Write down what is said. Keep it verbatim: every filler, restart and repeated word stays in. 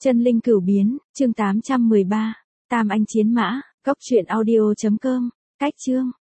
Chân linh cửu biến, chương tám trăm mười ba. Tam anh chiến mã, góc truyện audio chấm com. Cách chương